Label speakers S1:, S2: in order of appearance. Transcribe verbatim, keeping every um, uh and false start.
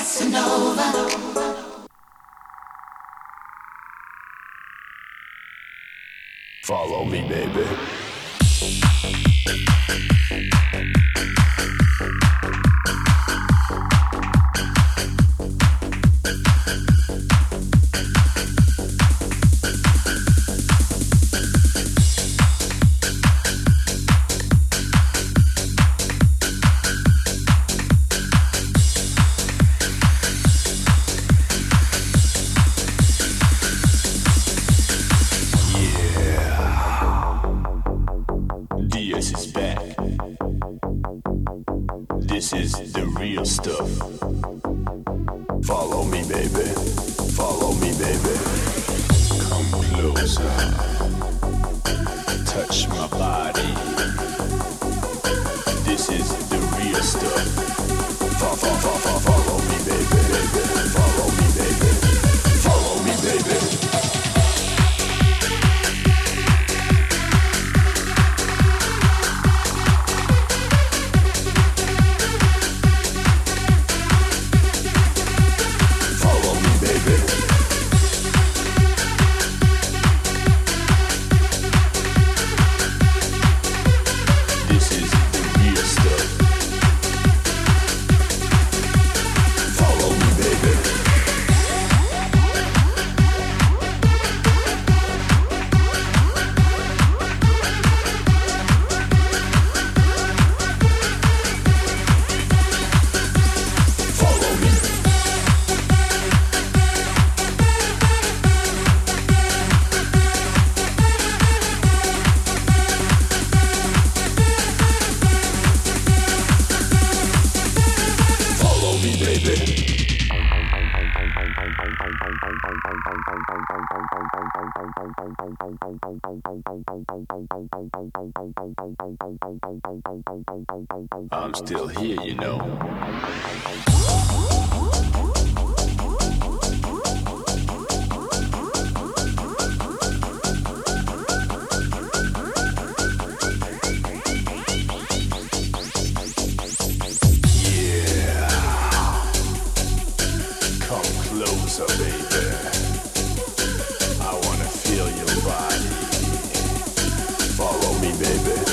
S1: Follow me, baby. This is the real stuff. Follow me, baby. Follow me, baby. Come closer. Touch my body. This is the real stuff. Follow, follow, follow, follow me, baby. Follow me, baby. Follow me, baby. I'm still here, you know. Closer, baby. I wanna feel your body. Follow me, baby.